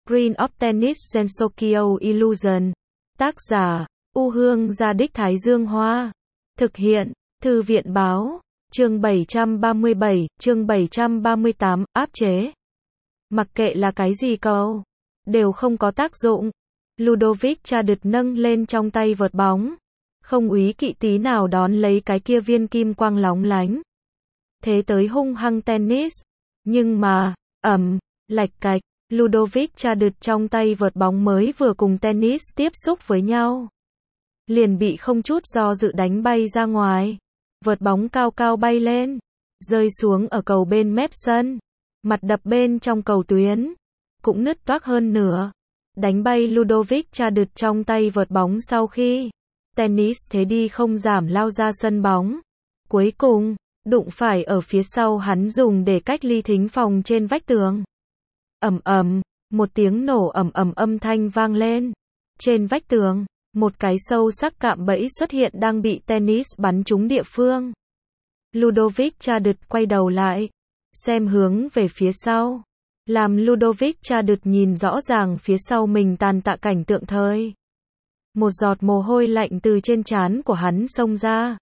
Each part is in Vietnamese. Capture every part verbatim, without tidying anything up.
Screen of Tennis Gensokyo Illusion. Tác giả, U Hương Gia Đích Thái Dương Hoa. Thực hiện, Thư viện Báo. Chương bảy trăm ba mươi bảy, chương bảy trăm ba mươi tám, áp chế. Mặc kệ là cái gì cầu, đều không có tác dụng. Ludovic Chadut nâng lên trong tay vợt bóng. Không úy kỵ tí nào đón lấy cái kia viên kim quang lóng lánh. Thế tới hung hăng tennis. Nhưng mà, ầm, lạch cạch, Ludovic Chadut trong tay vợt bóng mới vừa cùng tennis tiếp xúc với nhau. Liền bị không chút do dự đánh bay ra ngoài. Vợt bóng cao cao bay lên, rơi xuống ở cầu bên mép sân. Mặt đập bên trong cầu tuyến, cũng nứt toác hơn nửa. Đánh bay Ludovic Chadut trong tay vợt bóng sau khi tennis thế đi không giảm lao ra sân bóng. Cuối cùng, đụng phải ở phía sau hắn dùng để cách ly thính phòng trên vách tường. Ầm ầm, một tiếng nổ ầm ầm âm thanh vang lên. Trên vách tường, một cái sâu sắc cạm bẫy xuất hiện đang bị tennis bắn trúng địa phương. Ludovic Chadut quay đầu lại, xem hướng về phía sau. Làm Ludovic Chadut nhìn rõ ràng phía sau mình tàn tạ cảnh tượng thời. Một giọt mồ hôi lạnh từ trên trán của hắn xông ra.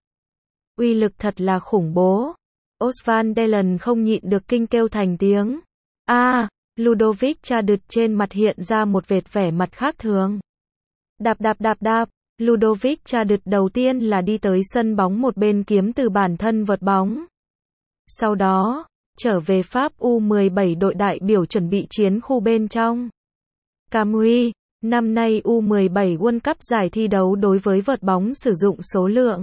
Uy lực thật là khủng bố. Osvan Delen không nhịn được kinh kêu thành tiếng. A, à, Ludovic Chadut trên mặt hiện ra một vệt vẻ mặt khác thường. Đạp đạp đạp đạp, Ludovic Chadut đầu tiên là đi tới sân bóng một bên kiếm từ bản thân vợt bóng. Sau đó, trở về Pháp U mười bảy đội đại biểu chuẩn bị chiến khu bên trong. Camui, năm nay U mười bảy World Cup giải thi đấu đối với vợt bóng sử dụng số lượng.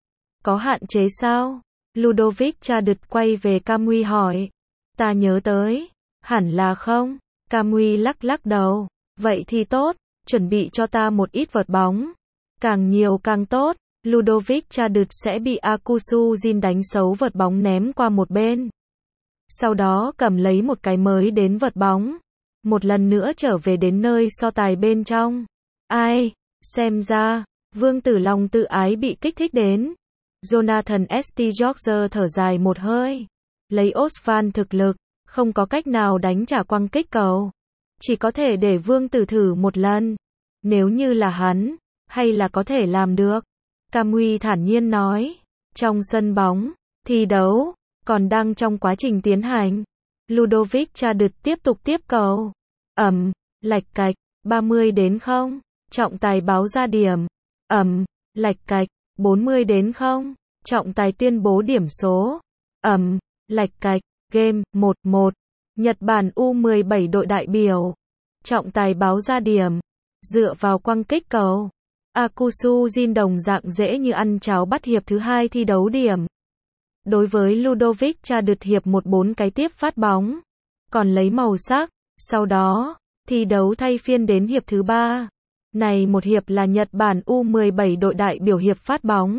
Có hạn chế sao? Ludovic Chadut quay về Camui hỏi. Ta nhớ tới. Hẳn là không. Camui lắc lắc đầu. Vậy thì tốt, chuẩn bị cho ta một ít vợt bóng. Càng nhiều càng tốt. Ludovic Chadut sẽ bị Akusu Jin đánh xấu vợt bóng ném qua một bên. Sau đó cầm lấy một cái mới đến vợt bóng. Một lần nữa trở về đến nơi so tài bên trong. Ai, xem ra, vương tử lòng tự ái bị kích thích đến. Jonathan S T George thở dài một hơi. Lấy Osvan thực lực, không có cách nào đánh trả quăng kích cầu. Chỉ có thể để vương tử thử một lần. Nếu như là hắn, hay là có thể làm được. Camui thản nhiên nói. Trong sân bóng, thi đấu, còn đang trong quá trình tiến hành. Ludovic Chadut tiếp tục tiếp cầu. Ầm, lạch cạch, ba mươi đến không. Trọng tài báo ra điểm. Ầm, lạch cạch, bốn mươi đến không. Trọng tài tuyên bố điểm số. Ầm, lạch cạch, game, một một. Nhật Bản U mười bảy đội đại biểu. Trọng tài báo ra điểm. Dựa vào quăng kích cầu. Akusu Jin đồng dạng dễ như ăn cháo bắt hiệp thứ hai thi đấu điểm. Đối với Ludovic Chadut hiệp một bốn cái tiếp phát bóng. Còn lấy màu sắc. Sau đó, thi đấu thay phiên đến hiệp thứ ba. Này một hiệp là Nhật Bản U mười bảy đội đại biểu hiệp phát bóng.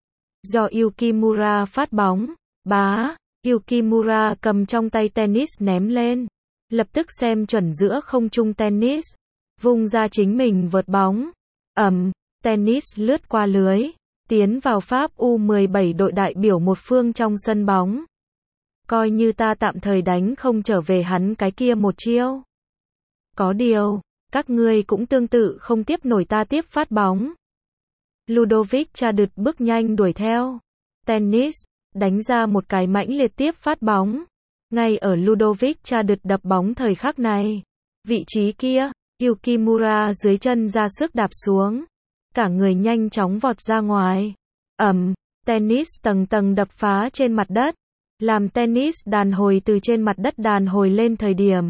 Do Yukimura phát bóng. Bá, Yukimura cầm trong tay tennis ném lên. Lập tức xem chuẩn giữa không trung tennis. Vung ra chính mình vợt bóng. Ầm, tennis lướt qua lưới. Tiến vào Pháp U mười bảy đội đại biểu một phương trong sân bóng. Coi như ta tạm thời đánh không trở về hắn cái kia một chiêu. Có điều, các ngươi cũng tương tự không tiếp nổi ta tiếp phát bóng. Ludovic Chadut bước nhanh đuổi theo. Tennis, đánh ra một cái mãnh liệt tiếp phát bóng. Ngay ở Ludovic Chadut đập bóng thời khắc này. Vị trí kia, Yukimura dưới chân ra sức đạp xuống. Cả người nhanh chóng vọt ra ngoài. Ầm, tennis tầng tầng đập phá trên mặt đất. Làm tennis đàn hồi từ trên mặt đất đàn hồi lên thời điểm.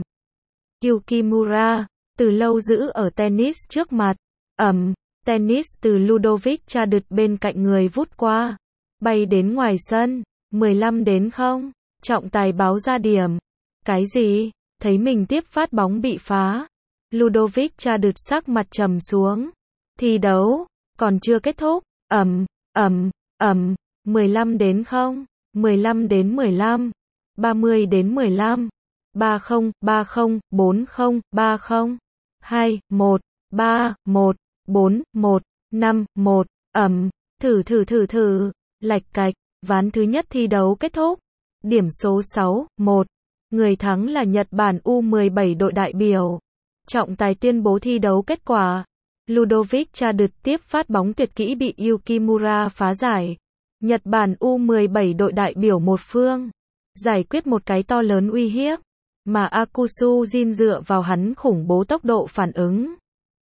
Yukimura, từ lâu giữ ở tennis trước mặt. Ầm, tennis từ Ludovic Chadut bên cạnh người vút qua. Bay đến ngoài sân. mười lăm đến không. Trọng tài báo ra điểm. Cái gì? Thấy mình tiếp phát bóng bị phá. Ludovic Chadut sắc mặt trầm xuống. Thi đấu, còn chưa kết thúc. Ầm, ầm, ầm, mười lăm đến không. mười lăm đến mười lăm. ba mươi đến mười lăm. ba không, ba không, bốn không, ba không. hai, một, ba, một, bốn, một, năm, một. Ầm, thử thử thử thử. Lạch cạch, ván thứ nhất thi đấu kết thúc. Điểm số sáu, một. Người thắng là Nhật Bản U mười bảy đội đại biểu. Trọng tài tuyên bố thi đấu kết quả. Ludovic Chadut tiếp phát bóng tuyệt kỹ bị Yukimura phá giải. Nhật Bản U mười bảy đội đại biểu một phương. Giải quyết một cái to lớn uy hiếp. Mà Akusu Jin dựa vào hắn khủng bố tốc độ phản ứng.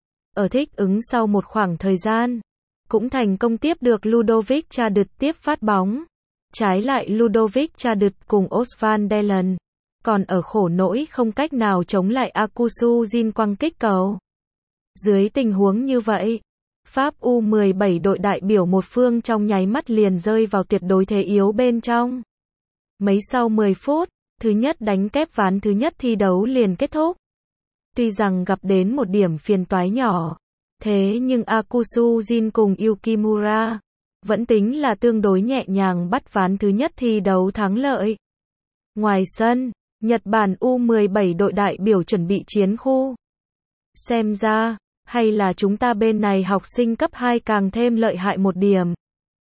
Ở thích ứng sau một khoảng thời gian. Cũng thành công tiếp được Ludovic Chadut tiếp phát bóng. Trái lại Ludovic Chadut cùng Osvan Delen. Còn ở khổ nỗi không cách nào chống lại Akusu Jin quăng kích cầu. Dưới tình huống như vậy, Pháp U mười bảy đội đại biểu một phương trong nháy mắt liền rơi vào tuyệt đối thế yếu bên trong. Mấy sau mười phút, thứ nhất đánh kép ván thứ nhất thi đấu liền kết thúc. Tuy rằng gặp đến một điểm phiền toái nhỏ, thế nhưng Akusu Jin cùng Yukimura vẫn tính là tương đối nhẹ nhàng bắt ván thứ nhất thi đấu thắng lợi. Ngoài sân, Nhật Bản U mười bảy đội đại biểu chuẩn bị chiến khu. Xem ra, hay là chúng ta bên này học sinh cấp hai càng thêm lợi hại một điểm.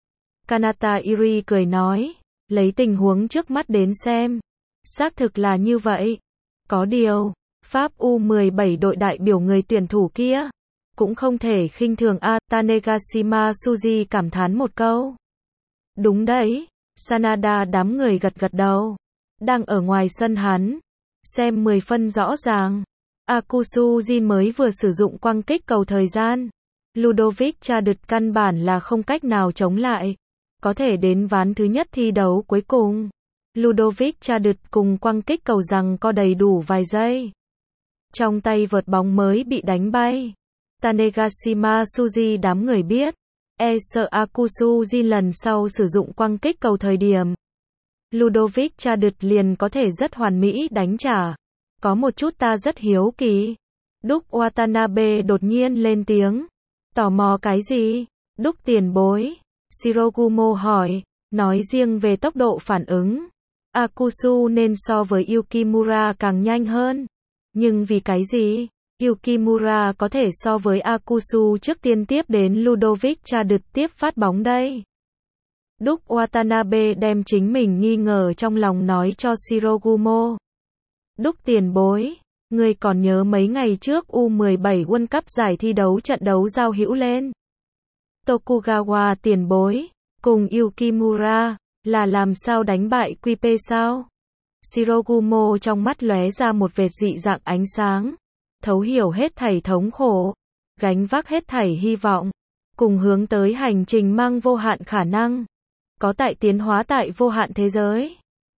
Kanata Iri cười nói, lấy tình huống trước mắt đến xem. Xác thực là như vậy. Có điều, Pháp U mười bảy đội đại biểu người tuyển thủ kia cũng không thể khinh thường a. Tanegashima Suji cảm thán một câu. Đúng đấy, Sanada đám người gật gật đầu. Đang ở ngoài sân hắn. Xem mười phân rõ ràng. Akusu Jin mới vừa sử dụng quăng kích cầu thời gian. Ludovic Chadut căn bản là không cách nào chống lại. Có thể đến ván thứ nhất thi đấu cuối cùng. Ludovic Chadut cùng quăng kích cầu rằng có đầy đủ vài giây. Trong tay vợt bóng mới bị đánh bay. Tanegashima Suji đám người biết. E sợ Akusu Jin lần sau sử dụng quăng kích cầu thời điểm. Ludovic Chadut liền có thể rất hoàn mỹ đánh trả. Có một chút ta rất hiếu kỳ. Đúc Watanabe đột nhiên lên tiếng. Tò mò cái gì? Đúc tiền bối. Shirogumo hỏi. Nói riêng về tốc độ phản ứng. Akusu nên so với Yukimura càng nhanh hơn. Nhưng vì cái gì? Yukimura có thể so với Akusu trước tiên tiếp đến Ludovic Chadut tiếp phát bóng đây. Đúc Watanabe đem chính mình nghi ngờ trong lòng nói cho Shirogumo. Đúc tiền bối, người còn nhớ mấy ngày trước U mười bảy World Cup giải thi đấu trận đấu giao hữu lên. Tokugawa tiền bối, cùng Yukimura, là làm sao đánh bại quy pê sao? Shirogumo trong mắt lóe ra một vệt dị dạng ánh sáng. Thấu hiểu hết thảy thống khổ, gánh vác hết thảy hy vọng, cùng hướng tới hành trình mang vô hạn khả năng. Có tại tiến hóa tại vô hạn thế giới.